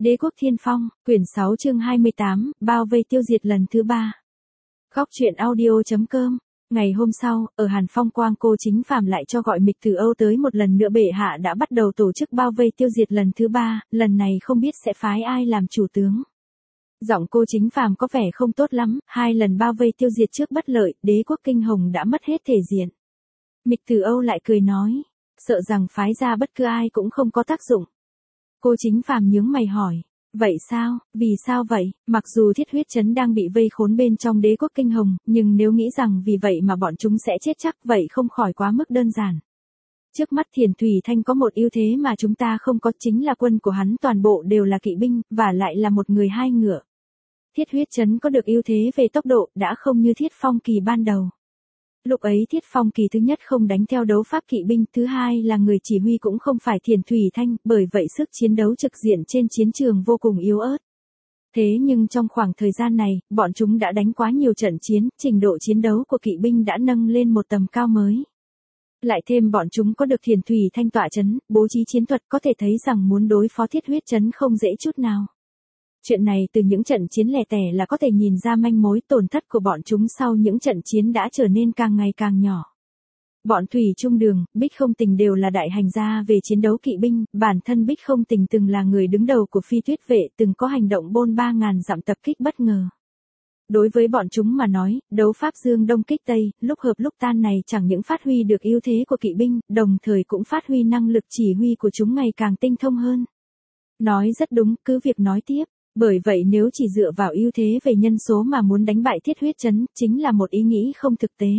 Đế quốc Thiên Phong, quyển 6 chương 28, bao vây tiêu diệt lần thứ 3. Góc truyện audio.com. Ngày hôm sau, ở Hàn Phong Quang cô chính Phạm lại cho gọi Mịch Từ Âu tới một lần nữa, bệ hạ đã bắt đầu tổ chức bao vây tiêu diệt lần thứ 3, lần này không biết sẽ phái ai làm chủ tướng. Giọng cô chính Phạm có vẻ không tốt lắm, 2 lần bao vây tiêu diệt trước bất lợi, đế quốc Kinh Hồng đã mất hết thể diện. Mịch Từ Âu lại cười nói, sợ rằng phái ra bất cứ ai cũng không có tác dụng. Cô chính Phạm nhướng mày hỏi, vậy sao, vì sao vậy? Mặc dù Thiết Huyết Trấn đang bị vây khốn bên trong đế quốc Kinh Hồng, nhưng nếu nghĩ rằng vì vậy mà bọn chúng sẽ chết chắc, vậy không khỏi quá mức đơn giản. Trước mắt Thiền Thủy Thanh có một ưu thế mà chúng ta không có, chính là quân của hắn toàn bộ đều là kỵ binh, và lại là một người 2 ngựa. Thiết Huyết Trấn có được ưu thế về tốc độ, đã không như Thiết Phong Kỳ ban đầu. Lúc ấy Thiết Phong Kỳ thứ nhất không đánh theo đấu pháp kỵ binh, thứ hai là người chỉ huy cũng không phải Thiền Thủy Thanh, bởi vậy sức chiến đấu trực diện trên chiến trường vô cùng yếu ớt. Thế nhưng trong khoảng thời gian này, bọn chúng đã đánh quá nhiều trận chiến, trình độ chiến đấu của kỵ binh đã nâng lên một tầm cao mới. Lại thêm bọn chúng có được Thiền Thủy Thanh tọa trấn, bố trí chiến thuật, có thể thấy rằng muốn đối phó Thiết Huyết Trấn không dễ chút nào. Chuyện này từ những trận chiến lẻ tẻ là có thể nhìn ra manh mối, tổn thất của bọn chúng sau những trận chiến đã trở nên càng ngày càng nhỏ. Bọn Thủy Trung Đường, Bích Không Tình đều là đại hành gia về chiến đấu kỵ binh, bản thân Bích Không Tình từng là người đứng đầu của Phi Tuyết vệ, từng có hành động bôn 3.000 dặm tập kích bất ngờ. Đối với bọn chúng mà nói, đấu pháp dương đông kích tây, lúc hợp lúc tan này chẳng những phát huy được ưu thế của kỵ binh, đồng thời cũng phát huy năng lực chỉ huy của chúng ngày càng tinh thông hơn. Nói rất đúng, cứ việc nói tiếp. Bởi vậy nếu chỉ dựa vào ưu thế về nhân số mà muốn đánh bại Thiết Huyết Trấn, chính là một ý nghĩ không thực tế.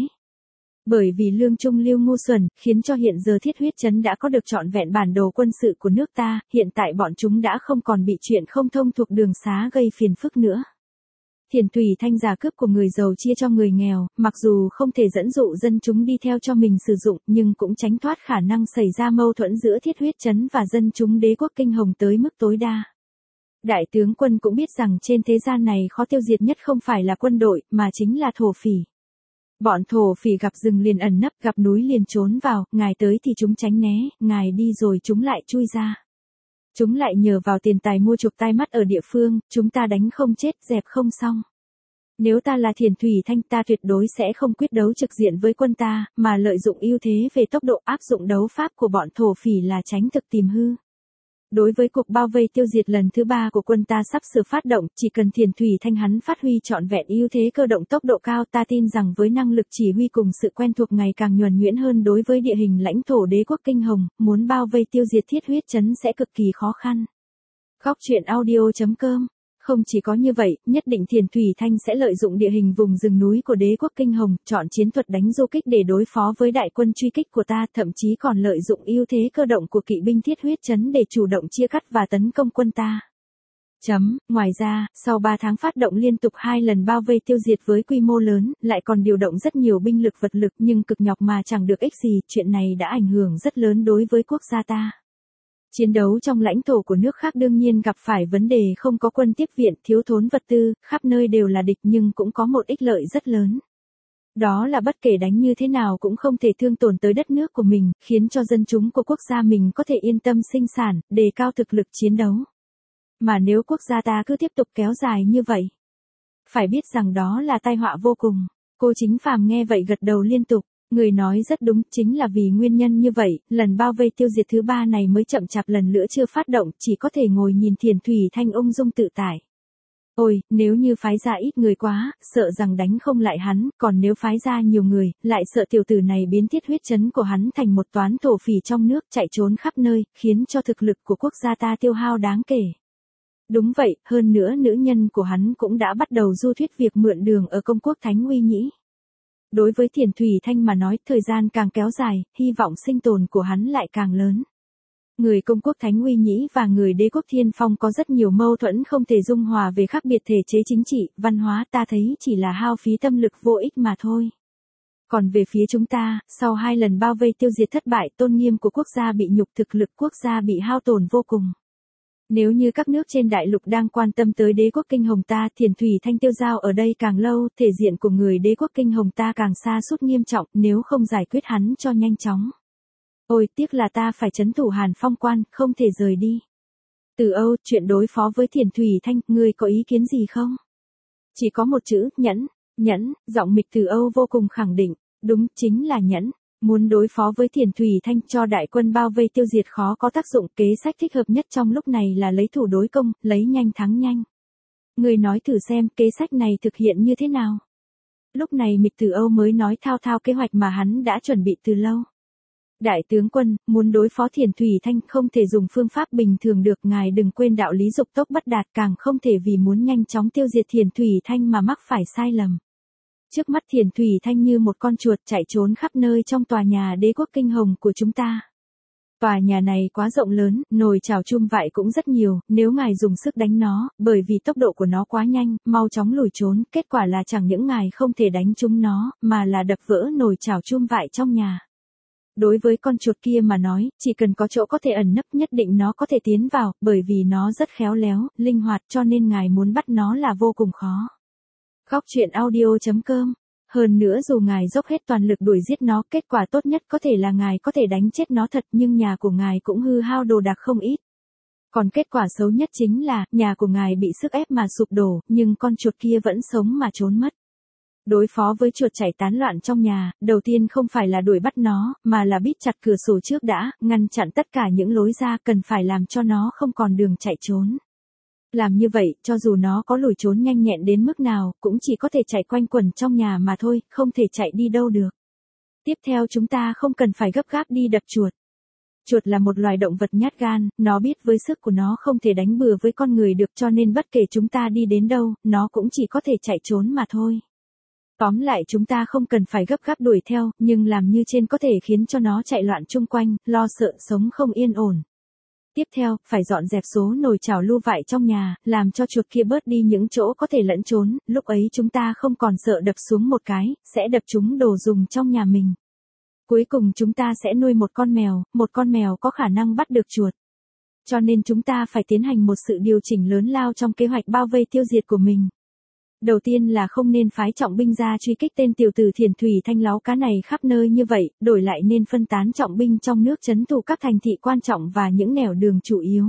Bởi vì lương trung lưu ngu xuẩn, khiến cho hiện giờ Thiết Huyết Trấn đã có được trọn vẹn bản đồ quân sự của nước ta, hiện tại bọn chúng đã không còn bị chuyện không thông thuộc đường xá gây phiền phức nữa. Thiền Thủy Thanh giả cướp của người giàu chia cho người nghèo, mặc dù không thể dẫn dụ dân chúng đi theo cho mình sử dụng, nhưng cũng tránh thoát khả năng xảy ra mâu thuẫn giữa Thiết Huyết Trấn và dân chúng đế quốc Kinh Hồng tới mức tối đa. Đại tướng quân cũng biết rằng trên thế gian này khó tiêu diệt nhất không phải là quân đội, mà chính là thổ phỉ. Bọn thổ phỉ gặp rừng liền ẩn nấp, gặp núi liền trốn vào, ngài tới thì chúng tránh né, ngài đi rồi chúng lại chui ra. Chúng lại nhờ vào tiền tài mua chuộc tai mắt ở địa phương, chúng ta đánh không chết, dẹp không xong. Nếu ta là Thiền Thủy Thanh, ta tuyệt đối sẽ không quyết đấu trực diện với quân ta, mà lợi dụng ưu thế về tốc độ áp dụng đấu pháp của bọn thổ phỉ là tránh thực tìm hư. Đối với cuộc bao vây tiêu diệt lần thứ 3 của quân ta sắp sửa phát động, chỉ cần Thiền Thủy Thanh hắn phát huy trọn vẹn ưu thế cơ động tốc độ cao, ta tin rằng với năng lực chỉ huy cùng sự quen thuộc ngày càng nhuần nhuyễn hơn đối với địa hình lãnh thổ đế quốc Kinh Hồng, muốn bao vây tiêu diệt Thiết Huyết Trấn sẽ cực kỳ khó khăn. Góc truyện audio.com. Không chỉ có như vậy, nhất định Thiền Thủy Thanh sẽ lợi dụng địa hình vùng rừng núi của đế quốc Kinh Hồng, chọn chiến thuật đánh du kích để đối phó với đại quân truy kích của ta, thậm chí còn lợi dụng ưu thế cơ động của kỵ binh Thiết Huyết Trấn để chủ động chia cắt và tấn công quân ta. Ngoài ra, sau 3 tháng phát động liên tục 2 lần bao vây tiêu diệt với quy mô lớn, lại còn điều động rất nhiều binh lực vật lực nhưng cực nhọc mà chẳng được ích gì, chuyện này đã ảnh hưởng rất lớn đối với quốc gia ta. Chiến đấu trong lãnh thổ của nước khác đương nhiên gặp phải vấn đề không có quân tiếp viện, thiếu thốn vật tư, khắp nơi đều là địch nhưng cũng có một ích lợi rất lớn. Đó là bất kể đánh như thế nào cũng không thể thương tổn tới đất nước của mình, khiến cho dân chúng của quốc gia mình có thể yên tâm sinh sản, đề cao thực lực chiến đấu. Mà nếu quốc gia ta cứ tiếp tục kéo dài như vậy, phải biết rằng đó là tai họa vô cùng. Cô chính Phàm nghe vậy gật đầu liên tục. Người nói rất đúng, chính là vì nguyên nhân như vậy, lần bao vây tiêu diệt thứ 3 này mới chậm chạp lần nữa chưa phát động, chỉ có thể ngồi nhìn Thiền Thủy Thanh ung dung tự tại. Ôi, nếu như phái ra ít người quá, sợ rằng đánh không lại hắn, còn nếu phái ra nhiều người, lại sợ tiểu tử này biến Thiết Huyết Trấn của hắn thành một toán thổ phỉ trong nước chạy trốn khắp nơi, khiến cho thực lực của quốc gia ta tiêu hao đáng kể. Đúng vậy, hơn nữa nữ nhân của hắn cũng đã bắt đầu du thuyết việc mượn đường ở công quốc Thánh Uy Nhĩ. Đối với Thiền Thủy Thanh mà nói, thời gian càng kéo dài, hy vọng sinh tồn của hắn lại càng lớn. Người công quốc Thánh Uy Nhĩ và người đế quốc Thiên Phong có rất nhiều mâu thuẫn không thể dung hòa về khác biệt thể chế chính trị, văn hóa, ta thấy chỉ là hao phí tâm lực vô ích mà thôi. Còn về phía chúng ta, sau 2 lần bao vây tiêu diệt thất bại, tôn nghiêm của quốc gia bị nhục, thực lực quốc gia bị hao tổn vô cùng. Nếu như các nước trên đại lục đang quan tâm tới đế quốc Kinh Hồng ta, Thiền Thủy Thanh tiêu dao ở đây càng lâu, thể diện của người đế quốc Kinh Hồng ta càng sa sút nghiêm trọng, nếu không giải quyết hắn cho nhanh chóng. Ôi, tiếc là ta phải trấn thủ Hàn Phong Quan, không thể rời đi. Từ Âu, chuyện đối phó với Thiền Thủy Thanh, ngươi có ý kiến gì không? Chỉ có một chữ, nhẫn, nhẫn, giọng Mịch Từ Âu vô cùng khẳng định, đúng, chính là nhẫn. Muốn đối phó với Thiền Thủy Thanh cho đại quân bao vây tiêu diệt khó có tác dụng, kế sách thích hợp nhất trong lúc này là lấy thủ đối công, lấy nhanh thắng nhanh. Ngươi nói thử xem kế sách này thực hiện như thế nào? Lúc này Mịch Từ Âu mới nói thao thao kế hoạch mà hắn đã chuẩn bị từ lâu. Đại tướng quân, muốn đối phó Thiền Thủy Thanh không thể dùng phương pháp bình thường được, ngài đừng quên đạo lý dục tốc bất đạt, càng không thể vì muốn nhanh chóng tiêu diệt Thiền Thủy Thanh mà mắc phải sai lầm. Trước mắt Thiền Thủy Thanh như một con chuột chạy trốn khắp nơi trong tòa nhà đế quốc kinh hồng của chúng ta. Tòa nhà này quá rộng lớn, nồi chảo chum vại cũng rất nhiều, nếu ngài dùng sức đánh nó, bởi vì tốc độ của nó quá nhanh, mau chóng lùi trốn, kết quả là chẳng những ngài không thể đánh trúng nó, mà là đập vỡ nồi chảo chum vại trong nhà. Đối với con chuột kia mà nói, chỉ cần có chỗ có thể ẩn nấp nhất định nó có thể tiến vào, bởi vì nó rất khéo léo, linh hoạt cho nên ngài muốn bắt nó là vô cùng khó. Góc truyện audio.com. Hơn nữa dù ngài dốc hết toàn lực đuổi giết nó, kết quả tốt nhất có thể là ngài có thể đánh chết nó thật, nhưng nhà của ngài cũng hư hao đồ đạc không ít. Còn kết quả xấu nhất chính là, nhà của ngài bị sức ép mà sụp đổ, nhưng con chuột kia vẫn sống mà trốn mất. Đối phó với chuột chạy tán loạn trong nhà, đầu tiên không phải là đuổi bắt nó, mà là bít chặt cửa sổ trước đã, ngăn chặn tất cả những lối ra, cần phải làm cho nó không còn đường chạy trốn. Làm như vậy, cho dù nó có lùi trốn nhanh nhẹn đến mức nào, cũng chỉ có thể chạy quanh quẩn trong nhà mà thôi, không thể chạy đi đâu được. Tiếp theo chúng ta không cần phải gấp gáp đi đập chuột. Chuột là một loài động vật nhát gan, nó biết với sức của nó không thể đánh bừa với con người được, cho nên bất kể chúng ta đi đến đâu, nó cũng chỉ có thể chạy trốn mà thôi. Tóm lại chúng ta không cần phải gấp gáp đuổi theo, nhưng làm như trên có thể khiến cho nó chạy loạn chung quanh, lo sợ sống không yên ổn. Tiếp theo, phải dọn dẹp số nồi chảo lu vại trong nhà, làm cho chuột kia bớt đi những chỗ có thể lẫn trốn, lúc ấy chúng ta không còn sợ đập xuống một cái, sẽ đập trúng đồ dùng trong nhà mình. Cuối cùng chúng ta sẽ nuôi một con mèo có khả năng bắt được chuột. Cho nên chúng ta phải tiến hành một sự điều chỉnh lớn lao trong kế hoạch bao vây tiêu diệt của mình. Đầu tiên là không nên phái trọng binh ra truy kích tên tiểu tử Thiền Thủy Thanh láo cá này khắp nơi như vậy, đổi lại nên phân tán trọng binh trong nước trấn thủ các thành thị quan trọng và những nẻo đường chủ yếu.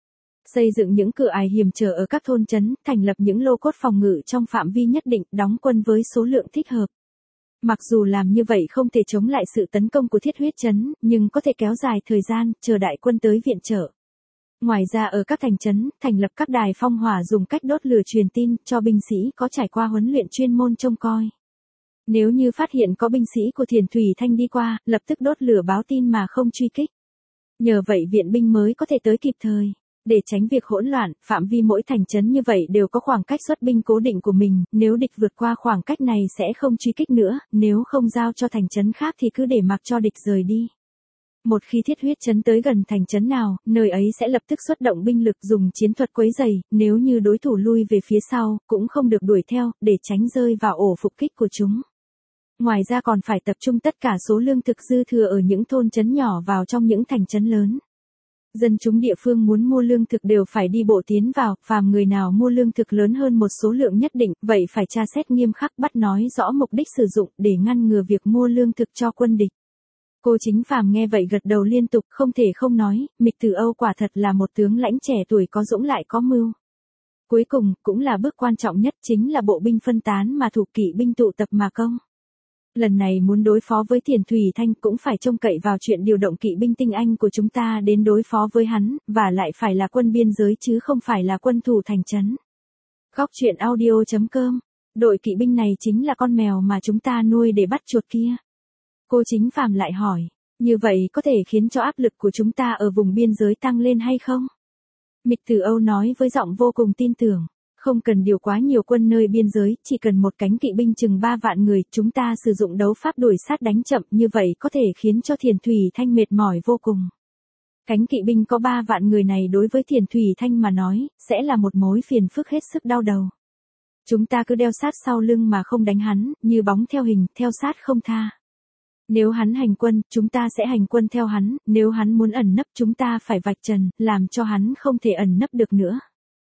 Xây dựng những cửa ải hiểm trở ở các thôn trấn, thành lập những lô cốt phòng ngự trong phạm vi nhất định, đóng quân với số lượng thích hợp. Mặc dù làm như vậy không thể chống lại sự tấn công của Thiết Huyết trấn, nhưng có thể kéo dài thời gian, chờ đại quân tới viện trợ. Ngoài ra ở các thành trấn, thành lập các đài phong hỏa dùng cách đốt lửa truyền tin, cho binh sĩ có trải qua huấn luyện chuyên môn trông coi. Nếu như phát hiện có binh sĩ của Thiền Thủy Thanh đi qua, lập tức đốt lửa báo tin mà không truy kích. Nhờ vậy viện binh mới có thể tới kịp thời. Để tránh việc hỗn loạn, phạm vi mỗi thành trấn như vậy đều có khoảng cách xuất binh cố định của mình, nếu địch vượt qua khoảng cách này sẽ không truy kích nữa, nếu không giao cho thành trấn khác thì cứ để mặc cho địch rời đi. Một khi Thiết Huyết trấn tới gần thành trấn nào, nơi ấy sẽ lập tức xuất động binh lực dùng chiến thuật quấy rầy, nếu như đối thủ lui về phía sau, cũng không được đuổi theo, để tránh rơi vào ổ phục kích của chúng. Ngoài ra còn phải tập trung tất cả số lương thực dư thừa ở những thôn trấn nhỏ vào trong những thành trấn lớn. Dân chúng địa phương muốn mua lương thực đều phải đi bộ tiến vào, phàm người nào mua lương thực lớn hơn một số lượng nhất định, vậy phải tra xét nghiêm khắc, bắt nói rõ mục đích sử dụng để ngăn ngừa việc mua lương thực cho quân địch. Cô Chính Phàm nghe vậy gật đầu liên tục, không thể không nói, Mịch Từ Âu quả thật là một tướng lãnh trẻ tuổi có dũng lại có mưu. Cuối cùng, cũng là bước quan trọng nhất chính là bộ binh phân tán mà thủ kỵ binh tụ tập mà công. Lần này muốn đối phó với Thiền Thủy Thanh cũng phải trông cậy vào chuyện điều động kỵ binh tinh anh của chúng ta đến đối phó với hắn, và lại phải là quân biên giới chứ không phải là quân thủ thành trấn. Góc truyện audio.com. Đội kỵ binh này chính là con mèo mà chúng ta nuôi để bắt chuột kia. Cô Chính Phàm lại hỏi, như vậy có thể khiến cho áp lực của chúng ta ở vùng biên giới tăng lên hay không? Mịch Từ Âu nói với giọng vô cùng tin tưởng, không cần điều quá nhiều quân nơi biên giới, chỉ cần một cánh kỵ binh chừng 3 vạn người, chúng ta sử dụng đấu pháp đuổi sát đánh chậm, như vậy có thể khiến cho Thiền Thủy Thanh mệt mỏi vô cùng. Cánh kỵ binh có 3 vạn người này đối với Thiền Thủy Thanh mà nói, sẽ là một mối phiền phức hết sức đau đầu. Chúng ta cứ đeo sát sau lưng mà không đánh hắn, như bóng theo hình, theo sát không tha. Nếu hắn hành quân, chúng ta sẽ hành quân theo hắn, nếu hắn muốn ẩn nấp chúng ta phải vạch trần, làm cho hắn không thể ẩn nấp được nữa.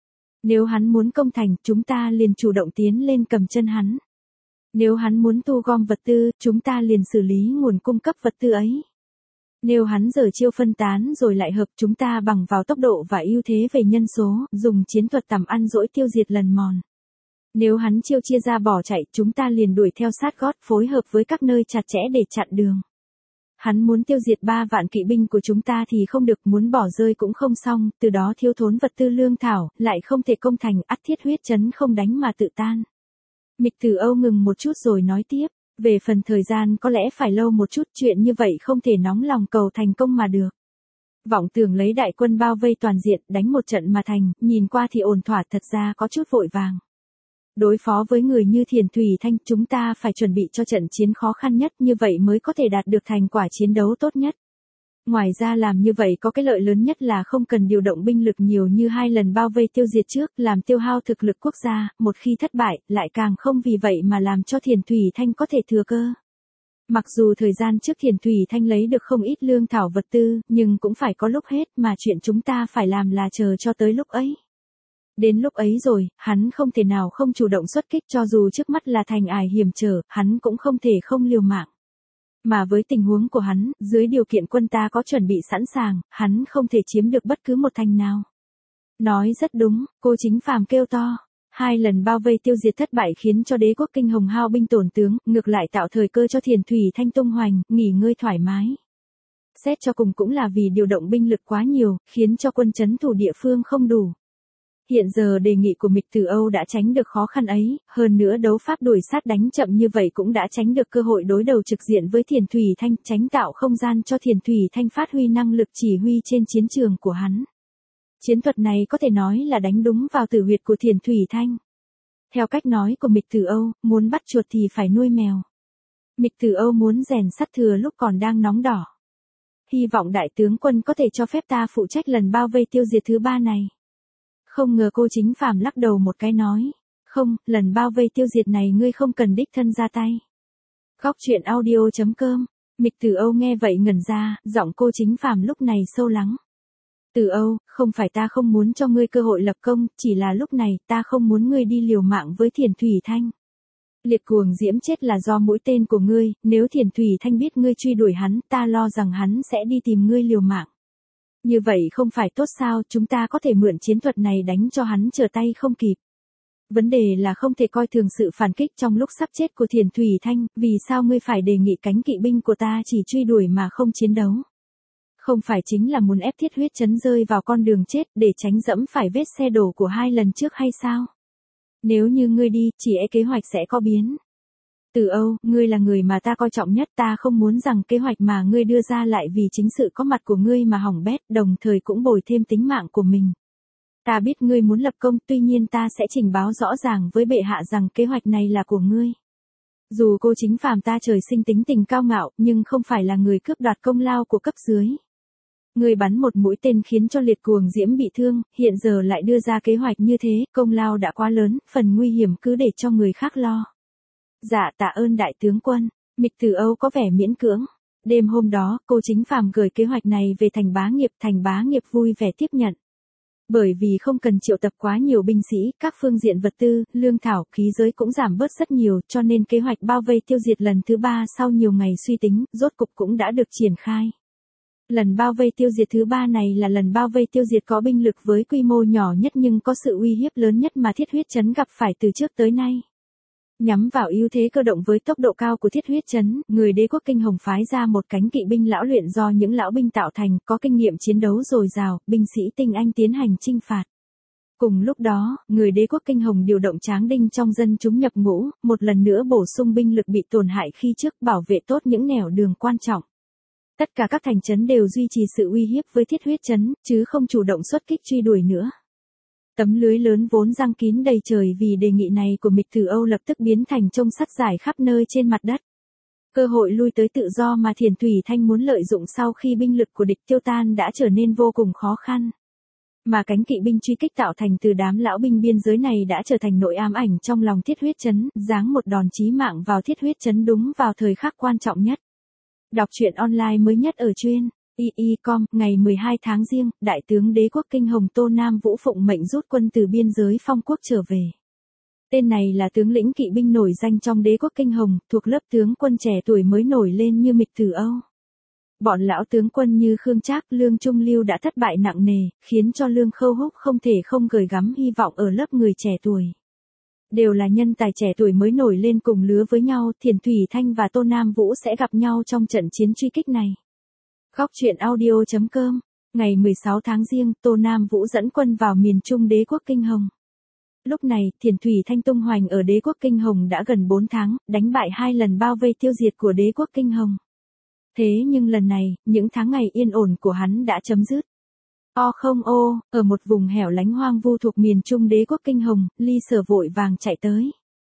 Nếu hắn muốn công thành, chúng ta liền chủ động tiến lên cầm chân hắn. Nếu hắn muốn thu gom vật tư, chúng ta liền xử lý nguồn cung cấp vật tư ấy. Nếu hắn giờ chiêu phân tán rồi lại hợp chúng ta bằng vào tốc độ và ưu thế về nhân số, dùng chiến thuật tầm ăn dỗi tiêu diệt lần mòn. Nếu hắn chiêu chia ra bỏ chạy, chúng ta liền đuổi theo sát gót phối hợp với các nơi chặt chẽ để chặn đường. Hắn muốn tiêu diệt 3 vạn kỵ binh của chúng ta thì không được, muốn bỏ rơi cũng không xong, từ đó thiếu thốn vật tư lương thảo, lại không thể công thành, ắt thiết huyết trấn không đánh mà tự tan. Mịch Tử Âu ngừng một chút rồi nói tiếp, về phần thời gian có lẽ phải lâu một chút, chuyện như vậy không thể nóng lòng cầu thành công mà được. Vọng tưởng lấy đại quân bao vây toàn diện, đánh một trận mà thành, nhìn qua thì ổn thỏa, thật ra có chút vội vàng. Đối phó với người như Thiền Thủy Thanh, chúng ta phải chuẩn bị cho trận chiến khó khăn nhất, như vậy mới có thể đạt được thành quả chiến đấu tốt nhất. Ngoài ra làm như vậy có cái lợi lớn nhất là không cần điều động binh lực nhiều như 2 lần bao vây tiêu diệt trước, làm tiêu hao thực lực quốc gia, một khi thất bại, lại càng không vì vậy mà làm cho Thiền Thủy Thanh có thể thừa cơ. Mặc dù thời gian trước Thiền Thủy Thanh lấy được không ít lương thảo vật tư, nhưng cũng phải có lúc hết, mà chuyện chúng ta phải làm là chờ cho tới lúc ấy. Đến lúc ấy rồi, hắn không thể nào không chủ động xuất kích, cho dù trước mắt là thành ải hiểm trở, hắn cũng không thể không liều mạng. Mà với tình huống của hắn, dưới điều kiện quân ta có chuẩn bị sẵn sàng, hắn không thể chiếm được bất cứ một thành nào. Nói rất đúng, cô Chính Phàm kêu to. 2 lần bao vây tiêu diệt thất bại khiến cho đế quốc Kinh Hồng hao binh tổn tướng, ngược lại tạo thời cơ cho Thiền Thủy Thanh tung hoành, nghỉ ngơi thoải mái. Xét cho cùng cũng là vì điều động binh lực quá nhiều, khiến cho quân trấn thủ địa phương không đủ. Hiện giờ đề nghị của Mịch Tử Âu đã tránh được khó khăn ấy, hơn nữa đấu pháp đuổi sát đánh chậm như vậy cũng đã tránh được cơ hội đối đầu trực diện với Thiền Thủy Thanh, tránh tạo không gian cho Thiền Thủy Thanh phát huy năng lực chỉ huy trên chiến trường của hắn. Chiến thuật này có thể nói là đánh đúng vào tử huyệt của Thiền Thủy Thanh. Theo cách nói của Mịch Tử Âu, muốn bắt chuột thì phải nuôi mèo. Mịch Tử Âu muốn rèn sắt thừa lúc còn đang nóng đỏ. Hy vọng đại tướng quân có thể cho phép ta phụ trách lần bao vây tiêu diệt thứ 3 này. Không ngờ cô Chính Phàm lắc đầu một cái nói, không, lần bao vây tiêu diệt này ngươi không cần đích thân ra tay. Góc truyện audio.com, Mịch Tử Âu nghe vậy ngẩn ra, giọng cô Chính Phàm lúc này sâu lắng. Tử Âu, không phải ta không muốn cho ngươi cơ hội lập công, chỉ là lúc này ta không muốn ngươi đi liều mạng với Thiền Thủy Thanh. Liệt Cuồng Diễm chết là do mũi tên của ngươi, nếu Thiền Thủy Thanh biết ngươi truy đuổi hắn, ta lo rằng hắn sẽ đi tìm ngươi liều mạng. Như vậy không phải tốt sao, chúng ta có thể mượn chiến thuật này đánh cho hắn trở tay không kịp. Vấn đề là không thể coi thường sự phản kích trong lúc sắp chết của Thiền Thủy Thanh, vì sao ngươi phải đề nghị cánh kỵ binh của ta chỉ truy đuổi mà không chiến đấu? Không phải chính là muốn ép thiết huyết trấn rơi vào con đường chết để tránh dẫm phải vết xe đổ của 2 lần trước hay sao? Nếu như ngươi đi, chỉ e kế hoạch sẽ có biến. Tử Âu, ngươi là người mà ta coi trọng nhất, ta không muốn rằng kế hoạch mà ngươi đưa ra lại vì chính sự có mặt của ngươi mà hỏng bét, đồng thời cũng bồi thêm tính mạng của mình. Ta biết ngươi muốn lập công, tuy nhiên ta sẽ trình báo rõ ràng với bệ hạ rằng kế hoạch này là của ngươi. Dù cô Chính Phàm ta trời sinh tính tình cao ngạo, nhưng không phải là người cướp đoạt công lao của cấp dưới. Ngươi bắn một mũi tên khiến cho Liệt Cuồng Diễm bị thương, hiện giờ lại đưa ra kế hoạch như thế, công lao đã quá lớn, phần nguy hiểm cứ để cho người khác lo. Dạ tạ ơn đại tướng quân, Mịch Tử Âu có vẻ miễn cưỡng. Đêm hôm đó, cô Chính Phàm gửi kế hoạch này về Thành Bá Nghiệp vui vẻ tiếp nhận. Bởi vì không cần triệu tập quá nhiều binh sĩ, các phương diện vật tư, lương thảo, khí giới cũng giảm bớt rất nhiều, cho nên kế hoạch bao vây tiêu diệt lần thứ 3 sau nhiều ngày suy tính, rốt cục cũng đã được triển khai. Lần bao vây tiêu diệt thứ 3 này là lần bao vây tiêu diệt có binh lực với quy mô nhỏ nhất nhưng có sự uy hiếp lớn nhất mà Thiết Huyết Trấn gặp phải từ trước tới nay. Nhắm vào ưu thế cơ động với tốc độ cao của Thiết Huyết Trấn, người đế quốc Kinh Hồng phái ra một cánh kỵ binh lão luyện do những lão binh tạo thành, có kinh nghiệm chiến đấu dồi dào, binh sĩ tinh anh tiến hành chinh phạt. Cùng lúc đó, người đế quốc Kinh Hồng điều động tráng đinh trong dân chúng nhập ngũ, một lần nữa bổ sung binh lực bị tổn hại khi trước, bảo vệ tốt những nẻo đường quan trọng. Tất cả các thành trấn đều duy trì sự uy hiếp với Thiết Huyết Trấn, chứ không chủ động xuất kích truy đuổi nữa. Tấm lưới lớn vốn giăng kín đầy trời vì đề nghị này của Mịch Tử Âu lập tức biến thành chông sắt dài khắp nơi trên mặt đất. Cơ hội lui tới tự do mà Thiền Thủy Thanh muốn lợi dụng sau khi binh lực của địch tiêu tan đã trở nên vô cùng khó khăn. Mà cánh kỵ binh truy kích tạo thành từ đám lão binh biên giới này đã trở thành nỗi ám ảnh trong lòng Thiết Huyết Trấn, giáng một đòn chí mạng vào Thiết Huyết Trấn đúng vào thời khắc quan trọng nhất. Đọc truyện online mới nhất ở truyện II.com, ngày 12 tháng Giêng, Đại tướng đế quốc Kinh Hồng Tô Nam Vũ phụng mệnh rút quân từ biên giới Phong Quốc trở về. Tên này là tướng lĩnh kỵ binh nổi danh trong đế quốc Kinh Hồng, thuộc lớp tướng quân trẻ tuổi mới nổi lên như Mịch Tử Âu. Bọn lão tướng quân như Khương Trác, Lương Trung Lưu đã thất bại nặng nề, khiến cho Lương Khâu Húc không thể không gửi gắm hy vọng ở lớp người trẻ tuổi. Đều là nhân tài trẻ tuổi mới nổi lên cùng lứa với nhau, Thiền Thủy Thanh và Tô Nam Vũ sẽ gặp nhau trong trận chiến truy kích này. Góc truyện audio.com. Ngày 16 tháng Giêng, Tô Nam Vũ dẫn quân vào miền Trung đế quốc Kinh Hồng. Lúc này, Thiền Thủy Thanh tung hoành ở đế quốc Kinh Hồng đã gần 4 tháng, đánh bại 2 lần bao vây tiêu diệt của đế quốc Kinh Hồng. Thế nhưng lần này, những tháng ngày yên ổn của hắn đã chấm dứt. Ở một vùng hẻo lánh hoang vu thuộc miền Trung đế quốc Kinh Hồng, Ly Sở vội vàng chạy tới.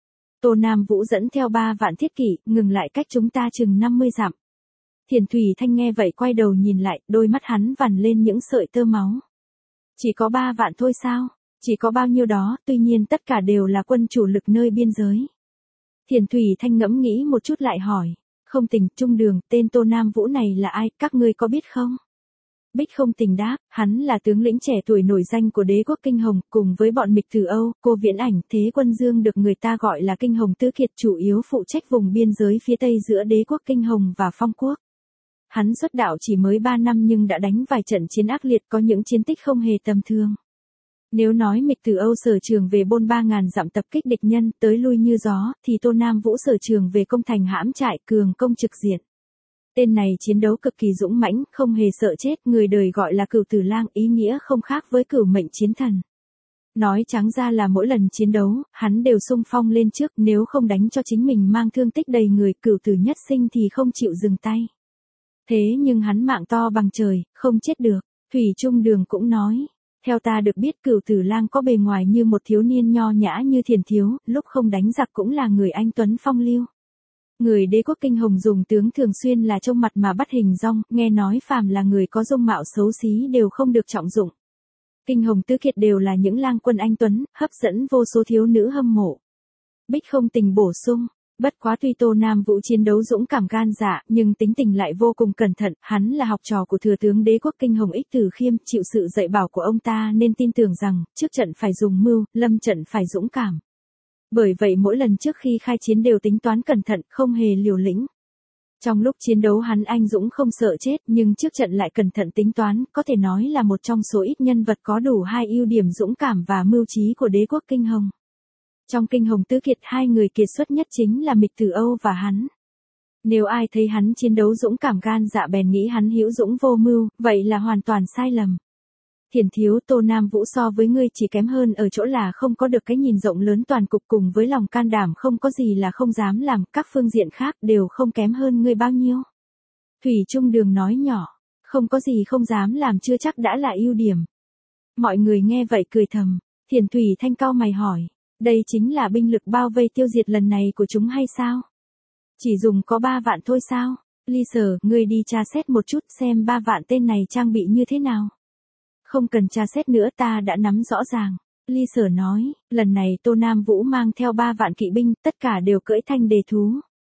Tô Nam Vũ dẫn theo 3 vạn thiết kỵ, ngừng lại cách chúng ta chừng 50 dặm. Thiền Thủy Thanh nghe vậy quay đầu nhìn lại, đôi mắt hắn vằn lên những sợi tơ máu. Chỉ có 3 vạn thôi sao? Chỉ có bao nhiêu đó, tuy nhiên tất cả đều là quân chủ lực nơi biên giới. Thiền Thủy Thanh ngẫm nghĩ một chút lại hỏi. Không Tình, Trung Đường, tên Tô Nam Vũ này là ai, các ngươi có biết không? Bích Không Tình đáp, hắn là tướng lĩnh trẻ tuổi nổi danh của đế quốc Kinh Hồng, cùng với bọn Mịch Tử Âu, Cô Viễn Ảnh, Thế Quân Dương được người ta gọi là Kinh Hồng Tứ Kiệt, chủ yếu phụ trách vùng biên giới phía tây giữa đế quốc Kinh Hồng và Phong Quốc. Hắn xuất đạo chỉ mới 3 năm nhưng đã đánh vài trận chiến ác liệt, có những chiến tích không hề tầm thường. Nếu nói Mịch Tử Âu sở trường về bôn 3.000 dặm tập kích địch nhân, tới lui như gió, thì Tô Nam Vũ sở trường về công thành hãm trại, cường công trực diện. Tên này chiến đấu cực kỳ dũng mãnh, không hề sợ chết, người đời gọi là Cửu Tử Lang, ý nghĩa không khác với Cửu Mệnh Chiến Thần. Nói trắng ra là mỗi lần chiến đấu, hắn đều xung phong lên trước, nếu không đánh cho chính mình mang thương tích đầy người, Cửu Tử nhất sinh thì không chịu dừng tay. Thế nhưng hắn mạng to bằng trời, không chết được. Thủy Trung Đường cũng nói. Theo ta được biết Cửu Tử Lang có bề ngoài như một thiếu niên nho nhã như Thiền Thiếu, lúc không đánh giặc cũng là người anh tuấn phong lưu. Người đế quốc Kinh Hồng dùng tướng thường xuyên là trông mặt mà bắt hình dong, nghe nói phàm là người có dung mạo xấu xí đều không được trọng dụng. Kinh Hồng Tứ Kiệt đều là những lang quân anh tuấn, hấp dẫn vô số thiếu nữ hâm mộ. Bích Không Tình bổ sung. Bất quá tuy Tô Nam Vũ chiến đấu dũng cảm gan dạ, nhưng tính tình lại vô cùng cẩn thận, hắn là học trò của thừa tướng đế quốc Kinh Hồng Ích Tử Khiêm, chịu sự dạy bảo của ông ta nên tin tưởng rằng, trước trận phải dùng mưu, lâm trận phải dũng cảm. Bởi vậy mỗi lần trước khi khai chiến đều tính toán cẩn thận, không hề liều lĩnh. Trong lúc chiến đấu hắn anh dũng không sợ chết, nhưng trước trận lại cẩn thận tính toán, có thể nói là một trong số ít nhân vật có đủ 2 ưu điểm dũng cảm và mưu trí của đế quốc Kinh Hồng. Trong Kinh Hồng Tứ Kiệt 2 người kiệt xuất nhất chính là Mịch Tử Âu và hắn. Nếu ai thấy hắn chiến đấu dũng cảm gan dạ bèn nghĩ hắn hữu dũng vô mưu, vậy là hoàn toàn sai lầm. Thiền Thiếu, Tô Nam Vũ so với ngươi chỉ kém hơn ở chỗ là không có được cái nhìn rộng lớn toàn cục cùng với lòng can đảm không có gì là không dám làm, các phương diện khác đều không kém hơn ngươi bao nhiêu. Thủy Trung Đường nói nhỏ, không có gì không dám làm chưa chắc đã là ưu điểm. Mọi người nghe vậy cười thầm, Thiền Thủy Thanh cau mày hỏi. Đây chính là binh lực bao vây tiêu diệt lần này của chúng hay sao? Chỉ dùng có 3 vạn thôi sao? Ly Sở, ngươi đi tra xét một chút xem 3 vạn tên này trang bị như thế nào. Không cần tra xét nữa, ta đã nắm rõ ràng. Ly Sở nói, lần này Tô Nam Vũ mang theo 3 vạn kỵ binh, tất cả đều cưỡi thanh đề thú.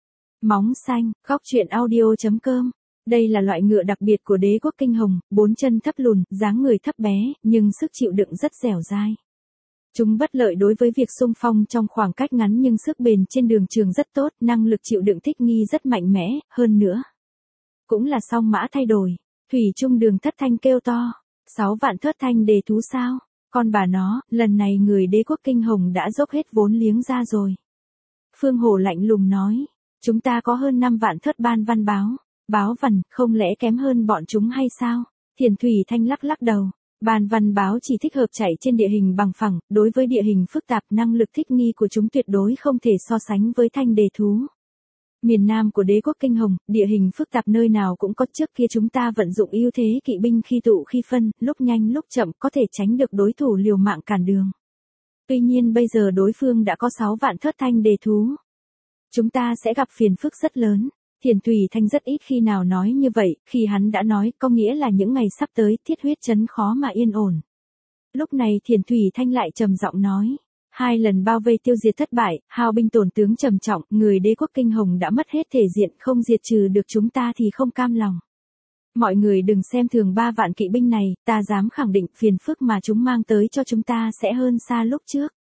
Móng xanh, góc truyện audio.com. Đây là loại ngựa đặc biệt của đế quốc Kinh Hồng, 4 chân thấp lùn, dáng người thấp bé, nhưng sức chịu đựng rất dẻo dai. Chúng bất lợi đối với việc xung phong trong khoảng cách ngắn nhưng sức bền trên đường trường rất tốt, năng lực chịu đựng thích nghi rất mạnh mẽ, hơn nữa. Cũng là song mã thay đổi. Thủy Trung Đường thất thanh kêu to. 6 vạn thớt thanh đề thú sao? Con bà nó, lần này người đế quốc Kinh Hồng đã dốc hết vốn liếng ra rồi. Phương Hổ lạnh lùng nói. Chúng ta có hơn 5 vạn thớt ban văn báo. Báo vằn, không lẽ kém hơn bọn chúng hay sao? Thiền Thủy Thanh lắc lắc đầu. Ban văn báo chỉ thích hợp chạy trên địa hình bằng phẳng, đối với địa hình phức tạp năng lực thích nghi của chúng tuyệt đối không thể so sánh với thanh đề thú. Miền Nam của đế quốc Kinh Hồng, địa hình phức tạp nơi nào cũng có, trước kia chúng ta vận dụng ưu thế kỵ binh khi tụ khi phân, lúc nhanh lúc chậm có thể tránh được đối thủ liều mạng cản đường. Tuy nhiên bây giờ đối phương đã có 6 vạn thớt thanh đề thú. Chúng ta sẽ gặp phiền phức rất lớn. Thiền Thủy Thanh rất ít khi nào nói như vậy, khi hắn đã nói có nghĩa là những ngày sắp tới thiết huyết trấn khó mà yên ổn. Lúc này Thiền Thủy Thanh lại trầm giọng nói. 2 lần bao vây tiêu diệt thất bại, hao binh tổn tướng trầm trọng, người đế quốc Kinh Hồng đã mất hết thể diện, không diệt trừ được chúng ta thì không cam lòng. Mọi người đừng xem thường 3 vạn kỵ binh này, ta dám khẳng định phiền phức mà chúng mang tới cho chúng ta sẽ hơn xa lúc trước.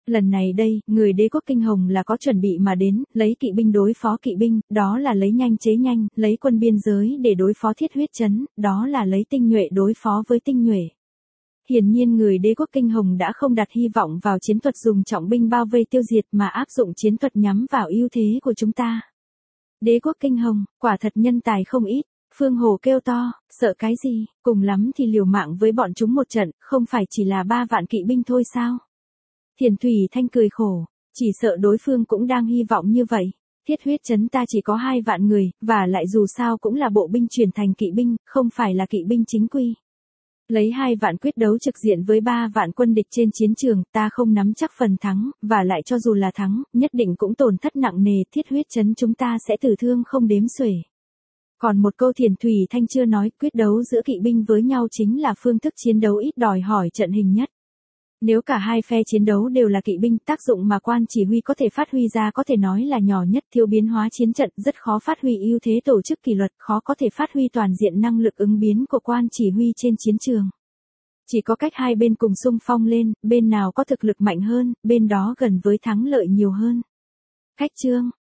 Lần này đây, người đế quốc kinh hồng là có chuẩn bị mà đến, lấy kỵ binh đối phó kỵ binh, đó là lấy nhanh chế nhanh, lấy quân biên giới để đối phó thiết huyết trấn, đó là lấy tinh nhuệ đối phó với tinh nhuệ. Hiển nhiên người đế quốc kinh hồng đã không đặt hy vọng vào chiến thuật dùng trọng binh bao vây tiêu diệt mà áp dụng chiến thuật nhắm vào ưu thế của chúng ta. Đế quốc kinh hồng, quả thật nhân tài không ít. Phương Hồ kêu to, sợ cái gì, cùng lắm thì liều mạng với bọn chúng một trận, không phải chỉ là 3 vạn kỵ binh thôi sao? Thiền Thủy Thanh cười khổ, chỉ sợ đối phương cũng đang hy vọng như vậy. Thiết huyết trấn ta chỉ có 2 vạn người, và lại dù sao cũng là bộ binh chuyển thành kỵ binh, không phải là kỵ binh chính quy. Lấy 2 vạn quyết đấu trực diện với 3 vạn quân địch trên chiến trường, ta không nắm chắc phần thắng, và lại cho dù là thắng, nhất định cũng tổn thất nặng nề, thiết huyết trấn chúng ta sẽ tử thương không đếm xuể. Còn một câu Thiền Thủy Thanh chưa nói, quyết đấu giữa kỵ binh với nhau chính là phương thức chiến đấu ít đòi hỏi trận hình nhất. Nếu cả hai phe chiến đấu đều là kỵ binh, tác dụng mà quan chỉ huy có thể phát huy ra có thể nói là nhỏ nhất, thiếu biến hóa chiến trận, rất khó phát huy ưu thế tổ chức kỷ luật, khó có thể phát huy toàn diện năng lực ứng biến của quan chỉ huy trên chiến trường. Chỉ có cách hai bên cùng xung phong lên, bên nào có thực lực mạnh hơn, bên đó gần với thắng lợi nhiều hơn. Khách chương